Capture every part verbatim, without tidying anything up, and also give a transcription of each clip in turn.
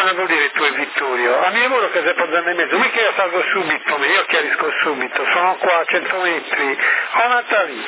Cosa vuol dire tu e Vittorio? A mio lavoro che sei portando in mezzo, mica io salgo subito, io chiarisco subito, sono qua a cento metri, ho Natali.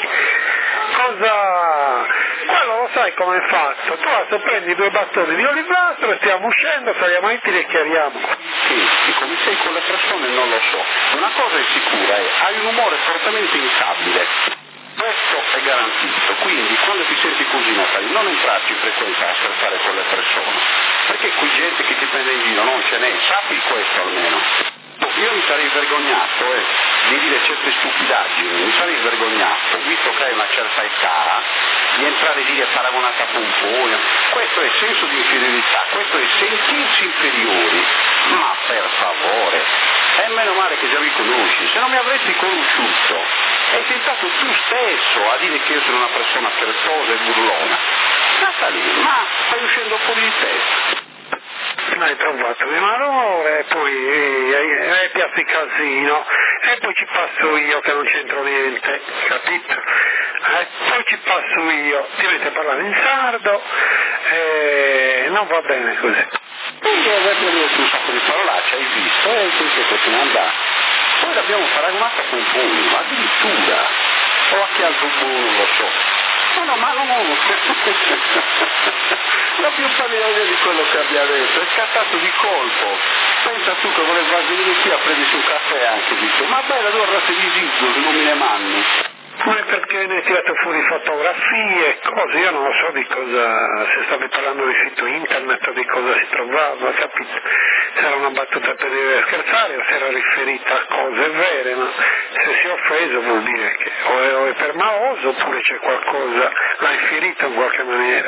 Cosa? Quello lo sai come è fatto, tu adesso prendi due bastoni di olivastro e stiamo uscendo, saliamo in piedi e chiariamo. Sì, sì, come sei con le persone non lo so. Una cosa è sicura, è hai un umore fortemente instabile. Questo è garantito, quindi quando ti senti così Natali non entrarci in frequenza a scherzare con le persone, perché qui gente che ti prende in giro non ce n'è, sappi questo almeno. Io mi sarei vergognato eh, di dire certe stupidaggini, mi sarei vergognato, visto che hai una certa età, di entrare lì a paragonare a pompone. Questo è senso di inferiorità, questo è sentirsi inferiori, ma per favore, è meno male che già mi conosci, se non mi avresti conosciuto, hai tentato tu stesso a dire che io sono una persona scherzosa e burlona. Natalie, ma stai uscendo fuori di testa. Hai trovato mio malore e poi eh, eh, piazzi il casino e poi ci passo io che non c'entro niente, capito? Eh, poi ci passo io, ti metti a parlare in sardo e non va bene così. Quindi avete detto un sacco di parolacce, hai visto, e tu siete se ne andati. Poi l'abbiamo paragonata con Pugni, ma addirittura, o a chi altro buono non lo so. No, no, ma non ho la più pallida idea di quello che abbia detto, è scattato di colpo. Pensa tu che voleva venire qui a prendersi un caffè anche, dice, ma bella tu arrate di zizzo, se non me ne manni. Ma è perché ne hai tirato fuori fotografie, cose, io non lo so di cosa, se stavi parlando di sito internet o di cosa si trovava, capito? Se era una battuta per dire scherzare o se era riferita a cose vere, ma se si è offeso vuol dire che o è, o è permaloso oppure c'è qualcosa, l'ha infierito in qualche maniera.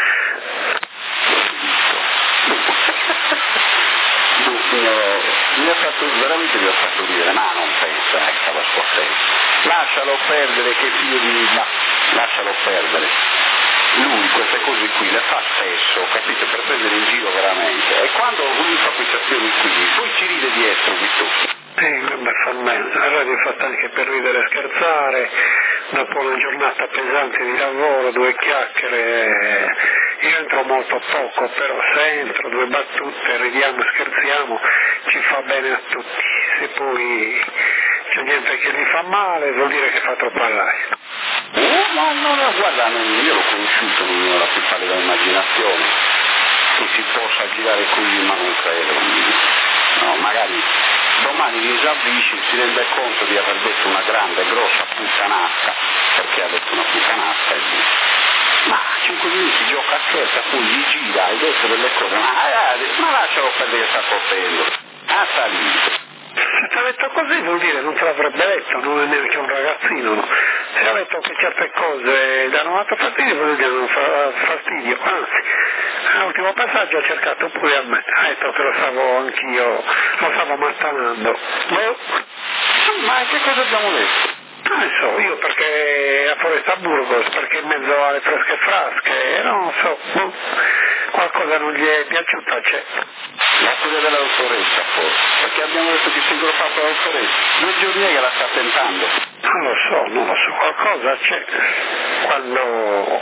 Mi ha fatto, veramente mi ha fatto ridere, ma non pensa eh, che stava scottendo. Lascialo perdere che figlio di... ma lascialo perdere. Lui queste cose qui le fa spesso, capito, per prendere in giro veramente. E quando lui fa queste azioni qui, poi ci ride dietro di tutto. Sì, vabbè, fa bene. La radio è fatta anche per ridere e scherzare, dopo una giornata pesante di lavoro, due chiacchiere, io entro molto poco, però se entro due battute, ridiamo e scherziamo, ci fa bene a tutti. Se poi c'è gente che gli fa male, vuol dire che fa troppa live. Oh, no, no, no, guarda, io l'ho conosciuto, non ho la più pallida immaginazione, che si possa girare così, ma non credo. No, magari domani mi esaurisce, si rende conto di aver detto una grande, grossa puttanata, perché ha detto una puttanata e dice, ma cinque minuti gioca a scherza, poi gli gira, hai detto delle cose, ma, ma lascialo perdere che sta colpendo, ah salito. Se ti ha detto così vuol dire non te l'avrebbe detto, non è neanche un ragazzino, no? Se ha detto che certe cose danno dato fastidio vuol dire non fa fastidio, anzi, all'ultimo passaggio ha cercato pure a me, ha detto che lo stavo anch'io, lo stavo mattanando. Boh. Ma che cosa abbiamo detto? Non so, io perché a Foresta Burgos, perché in mezzo alle fresche frasche, non so, boh, qualcosa non gli è piaciuta, c'è. La storia dell'autoretta forse, perché abbiamo detto che si fatto l'autoretta, due giorni che la sta tentando. Non lo so, non lo so, qualcosa c'è. Quando,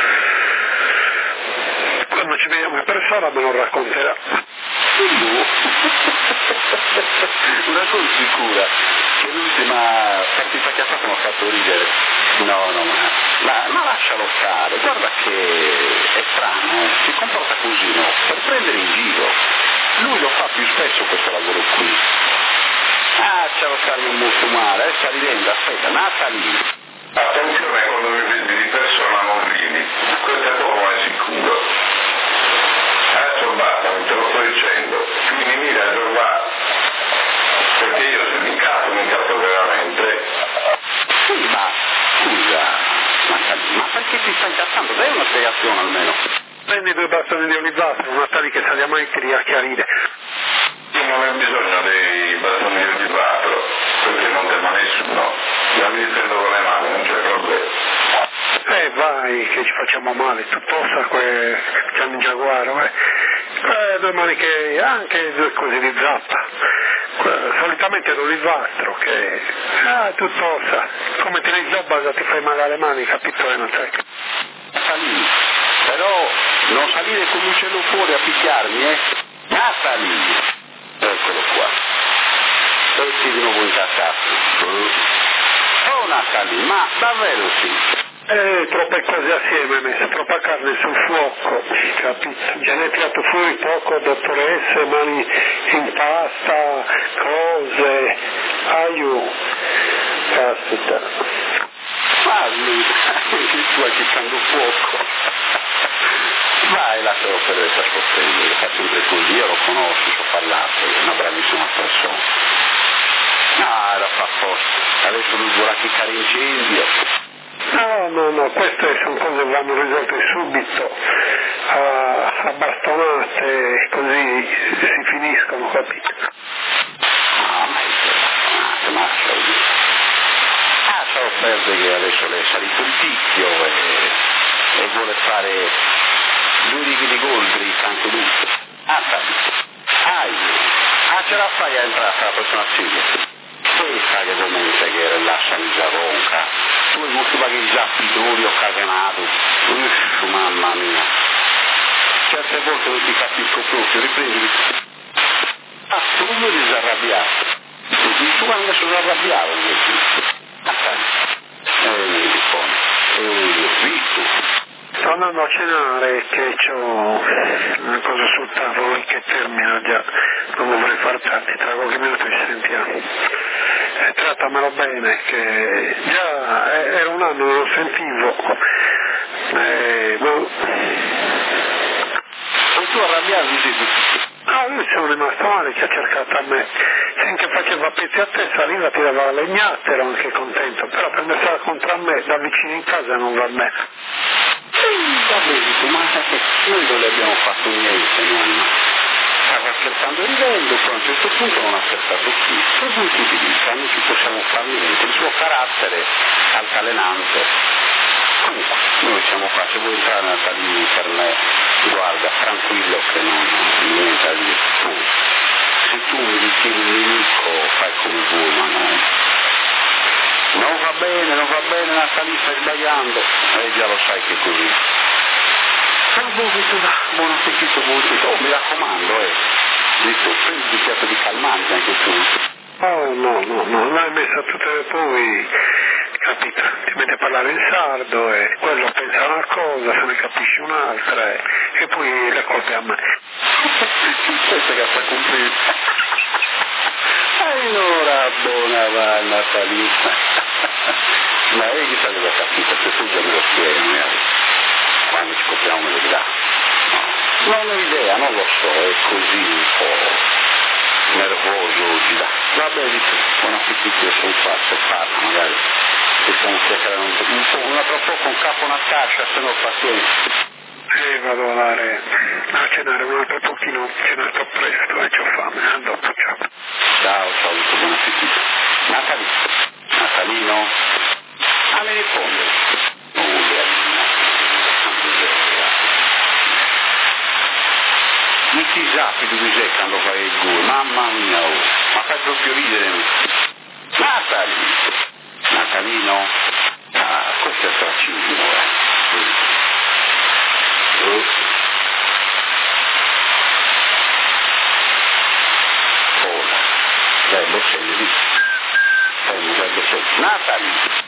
quando ci vediamo in persona me lo racconterà. Una cosa sicura, che l'ultima partita che ha fatto mi ha fatto ridere. No, no, ma, ma, ma lascialo stare, guarda che è strano, eh. Si comporta così, no? Per prendere in giro. Lui lo fa più spesso questo lavoro qui. Ah, ce lo stare un molto male, eh, sta ridendo, aspetta, Natalie. Attenzione quando mi vedi di persona non ridi, questo è poco è sicuro. Adesso basta, te lo sto dicendo, quindi mira a trovare, perché io se mi incazzo, mi incazzo veramente. Sì, ma scusa, Natalie, ma perché ti stai incazzando? Dai una spiegazione almeno. Prendi due bastoni di olivastro, una tali che saliamo mai ti a chiarire. Io non ho bisogno dei bastoni di olivastro, perché non temo nessuno, io mi difendo con le mani, non c'è problema. Eh vai, che ci facciamo male, tu possa quel Gianni Giaguaro, eh. Eh, due maniche, anche due cose di zappa. Solitamente l'olivastro che ah tu possa, come ti nei zobbaga ti fai male alle mani, capito? Eh, non sai. Salì, però non salire con l'uccello fuori a picchiarmi, eh? Natalie, eccolo qua, e si di nuovo incazzato. Oh Natalie, ma davvero sì? Eh, troppe cose assieme, messe troppa carne sul fuoco, capito? Già ne hai tirato fuori poco, dottoressa, mani in pasta, cose, aiù, caspita. Ma lui, anche tu hai chiccando fuoco. Vai, lascialo perdere sta sportello, fa sempre così, io lo conosco, ci ho parlato, è una bravissima persona. No, era fa apposta, adesso lui vorrà chiccare incendio. No, no, no, queste sono cose che vanno risolte subito, a, a bastonate, così si finiscono, capito? No, ma è ma ah, ciao perde che adesso le è salito il picchio e, e vuole fare due righe di Goldrick anche lui. Ah, sai, ah, ce la fai a entrare alla prossima sigla? Questa che comincia che rilascia mi ronca. Tu hai molto vagheggiato, dolori o cavenato, uff, mamma mia, certe volte non ti capisco proprio, riprendi, ah, tu non mi disarrabbiato, tu quando sono arrabbiato invece, ah sai, e mi rispondo, e ho visto. Sto andando a cenare che ho una cosa sul tavolo che termina già, non dovrei far tardi, tra qualche minuto ci sentiamo. Eh, trattamelo bene, che già eh, era un anno, non lo sentivo. Eh, ma... E tu arrabbiavi dici? Ah, io sono rimasto male che ha cercato a me. Finché faceva pezzi a te, saliva, tirava la legnata, ero anche contento, però per me stava contro me, da vicino in casa non va bene. Va bene, ma noi non le abbiamo fatto niente, nonna. Stava aspettando e ridendo, poi a un certo punto non ha aspettato più. Per cui tutti dicono, non ci possiamo fare niente, il suo carattere altalenante. Comunque, noi siamo qua, se vuoi entrare Natalie per me, guarda, tranquillo che non non niente da dire. Tu, se tu mi ritieni un nemico, fai come vuoi, ma non... Non va bene, non va bene Natalie, stai sbagliando. E già lo sai che è così. Buon appetito, buon appetito. Oh, mi raccomando, eh. Dico, prendi un bicchiere di calmante anche tu. Oh no, no, no, l'hai messa tutte le poi, capito? Ti metti a parlare in sardo e quello pensa una cosa, se ne capisci un'altra e, e poi le colpe a me. Questa che sta compreso. Allora, buona va Natalie. Ma lei chissà cosa ha capito, se tu già me lo spieghi, magari. Quando ci copriamo me lo dirà. No, non ho idea, non lo so, è così un po' nervoso oggi. Va bene, buon appetito, io sono qua, se parla, magari possiamo chiacchierare un po', un po', una tra poco un capo Natascia, se no pazienza. E vado a andare a cenare un altro pochino, ho cenato presto e c'ho fame, a dopo, ciao. Ciao, ciao, buon appetito. Natalie, Natalino, a me risponde. Oh, mi ti zappi di cos'è quando fai il gol, mamma mia, oh. Ma fai proprio ridere. Natalie, Natalino, ah, questo è stracismo, eh. Oh. Ora, dai, lo sei lì. Dai, lo sei. Natalie.